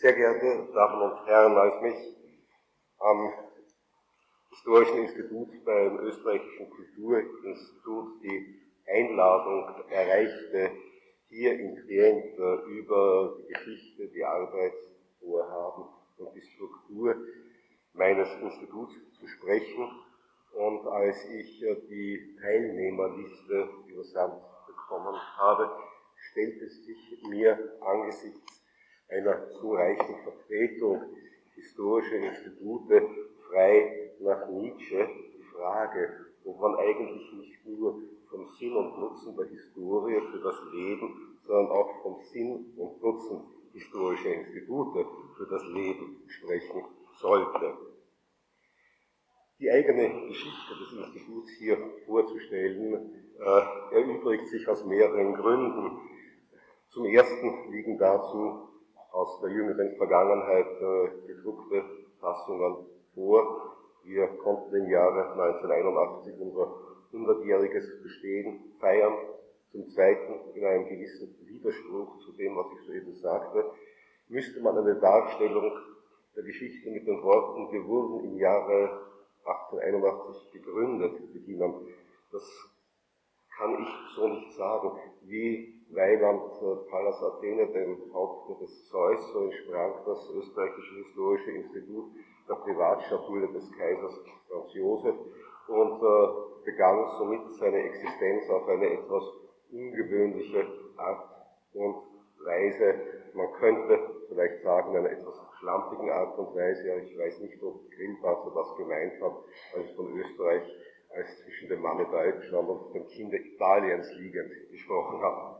Sehr geehrte Damen und Herren, als mich am Historischen Institut beim Österreichischen Kulturinstitut die Einladung erreichte, hier in Trient über die Geschichte, die Arbeitsvorhaben und die Struktur meines Instituts zu sprechen, und als ich die Teilnehmerliste übersandt bekommen habe, stellte sich mir angesichts einer so reichen Vertretung historischer Institute frei nach Nietzsche die Frage, ob man eigentlich nicht nur vom Sinn und Nutzen der Historie für das Leben, sondern auch vom Sinn und Nutzen historischer Institute für das Leben sprechen sollte. Die eigene Geschichte des Instituts hier vorzustellen, erübrigt sich aus mehreren Gründen. Zum ersten liegen dazu aus der jüngeren Vergangenheit gedruckte Fassungen vor. Wir konnten im Jahre 1981 unser 100-jähriges Bestehen feiern. Zum zweiten, in einem gewissen Widerspruch zu dem, was ich soeben sagte, müsste man eine Darstellung der Geschichte mit den Worten „Wir wurden im Jahre 1881 gegründet" beginnen. Das kann ich so nicht sagen. Wie Weiland Pallas Athene, dem Haupte des Zeus, so entsprang das Österreichische Historische Institut der Privatschatulle des Kaisers Franz Josef und begann somit seine Existenz auf eine etwas ungewöhnliche Art und Weise. Man könnte vielleicht sagen, in einer etwas schlampigen Art und Weise. Ja, ich weiß nicht, ob Grillparzer das gemeint hat, als von Österreich als zwischen dem Manne Deutschland und dem Kinde Italiens liegend gesprochen hat.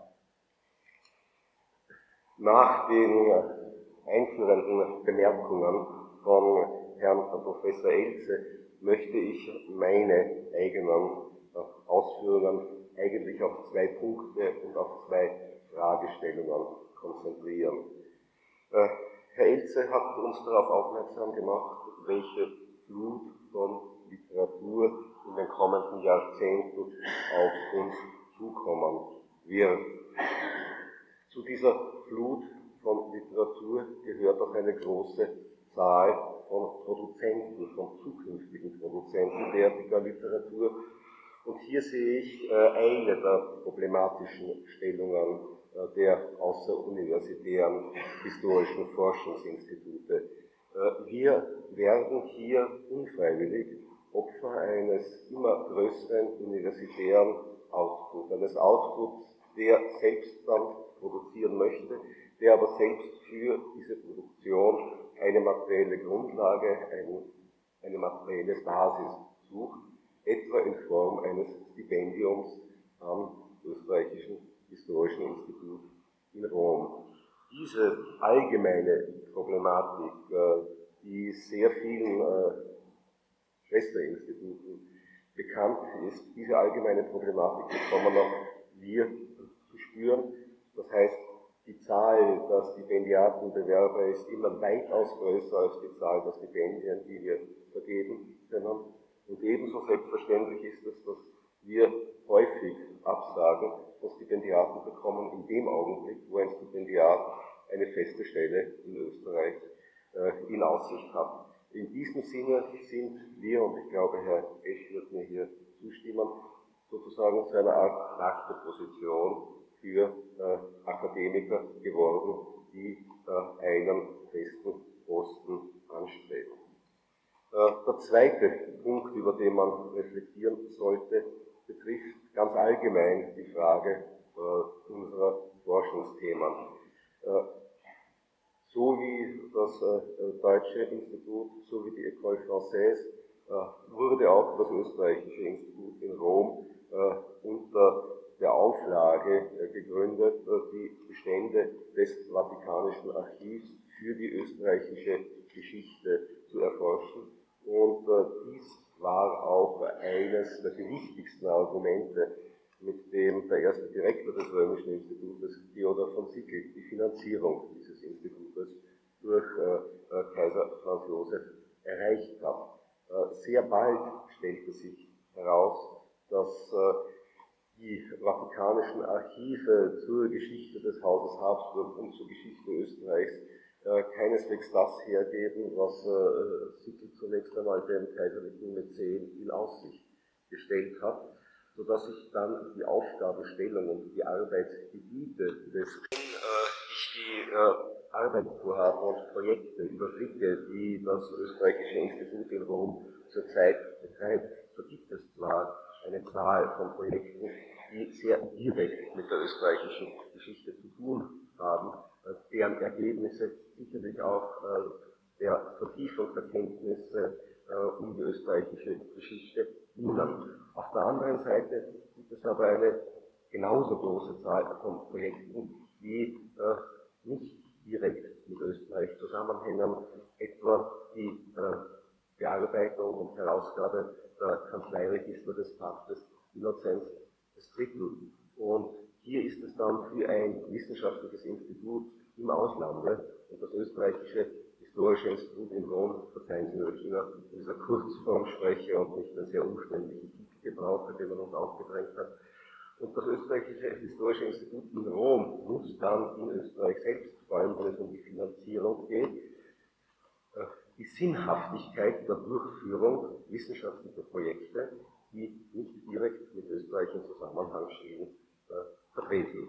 Nach den einführenden Bemerkungen von Herrn Professor Elze möchte ich meine eigenen Ausführungen eigentlich auf zwei Punkte und auf zwei Fragestellungen konzentrieren. Herr Elze hat uns darauf aufmerksam gemacht, welche Flut von Literatur in den kommenden Jahrzehnten auf uns zukommen wird. Zu dieser Flut von Literatur gehört auch eine große Zahl von Produzenten, von zukünftigen Produzenten derartiger Literatur. Und hier sehe ich eine der problematischen Stellungen der außeruniversitären historischen Forschungsinstitute. Wir werden hier unfreiwillig Opfer eines immer größeren universitären Outputs, eines Outputs, der selbst dann produzieren möchte, der aber selbst für diese Produktion eine materielle Grundlage, eine materielle Basis sucht, etwa in Form eines Stipendiums am Österreichischen Historischen Institut in Rom. Diese allgemeine Problematik, die sehr vielen Schwesterinstituten bekannt ist, diese allgemeine Problematik bekommen auch wir zu spüren. Das heißt, die Zahl der Stipendiatenbewerber ist immer weitaus größer als die Zahl der Stipendien, die wir vergeben können. Und ebenso selbstverständlich ist es, dass wir häufig Absagen von Stipendiaten bekommen in dem Augenblick, wo ein Stipendiat eine feste Stelle in Österreich in Aussicht hat. In diesem Sinne sind wir, und ich glaube, Herr Esch wird mir hier zustimmen, sozusagen zu einer Art Makterposition für Akademiker geworden, die einen festen Posten anstreben. Der zweite Punkt, über den man reflektieren sollte, betrifft ganz allgemein die Frage unserer Forschungsthemen. So wie das Deutsche Institut, so wie die École Française, wurde auch das Österreichische Institut in Rom unter der Auflage gegründet, die Bestände des Vatikanischen Archivs für die österreichische Geschichte zu erforschen. Und dies war auch eines der wichtigsten Argumente, mit dem der erste Direktor des Römischen Institutes, Theodor von Sickel, die Finanzierung dieses Institutes durch Kaiser Franz Josef erreicht hat. Sehr bald stellte sich heraus, dass die Vatikanischen Archive zur Geschichte des Hauses Habsburg und zur Geschichte Österreichs keineswegs das hergeben, was Sickl zunächst einmal dem kaiserlichen Mäzen in Aussicht gestellt hat, sodass sich dann die Aufgabenstellung und die Arbeitsgebiete des ich die Arbeitsvorhaben und Projekte überblicke, die das Österreichische Institut in Rom zurzeit betreibt, so gibt es zwar eine Zahl von Projekten, die sehr direkt mit der österreichischen Geschichte zu tun haben, deren Ergebnisse sicherlich auch der Vertiefung der Kenntnisse um die österreichische Geschichte dienen. Auf der anderen Seite gibt es aber eine genauso große Zahl von Projekten, die nicht direkt mit Österreich zusammenhängen, etwa die Bearbeitung und Herausgabe der Kanzleiregister des Papstes Innozenz III. Und hier ist es dann für ein wissenschaftliches Institut im Auslande und das österreichische Historische Institut in Rom, verzeihen Sie mir, ich immer in dieser Kurzform spreche und nicht einen sehr umständlichen Titel gebrauche, den man uns aufgedrängt hat. Und das Österreichische Historische Institut in Rom muss dann in Österreich selbst, vor allem wenn es um die Finanzierung geht, die Sinnhaftigkeit der Durchführung wissenschaftlicher Projekte, die nicht direkt mit Österreich in Zusammenhang stehen, vertreten.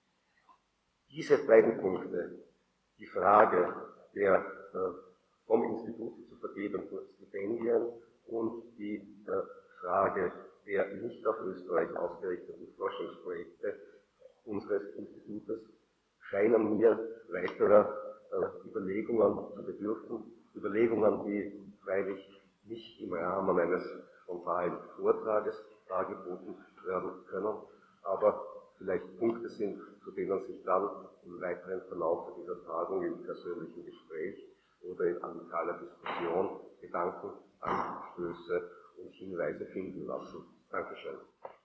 Diese beiden Punkte, die Frage der vom Institut zu vergebenden Stipendien und die Frage der nicht auf Österreich ausgerichteten Forschungsprojekte unseres Institutes, scheinen mir weiterer Überlegungen zu bedürfen. Überlegungen, die freilich nicht im Rahmen eines frontalen Vortrages dargeboten werden können, aber vielleicht Punkte sind, zu denen sich dann im weiteren Verlauf dieser Tagung im persönlichen Gespräch oder in amikaler Diskussion Gedanken, Anstöße und Hinweise finden lassen. Dankeschön.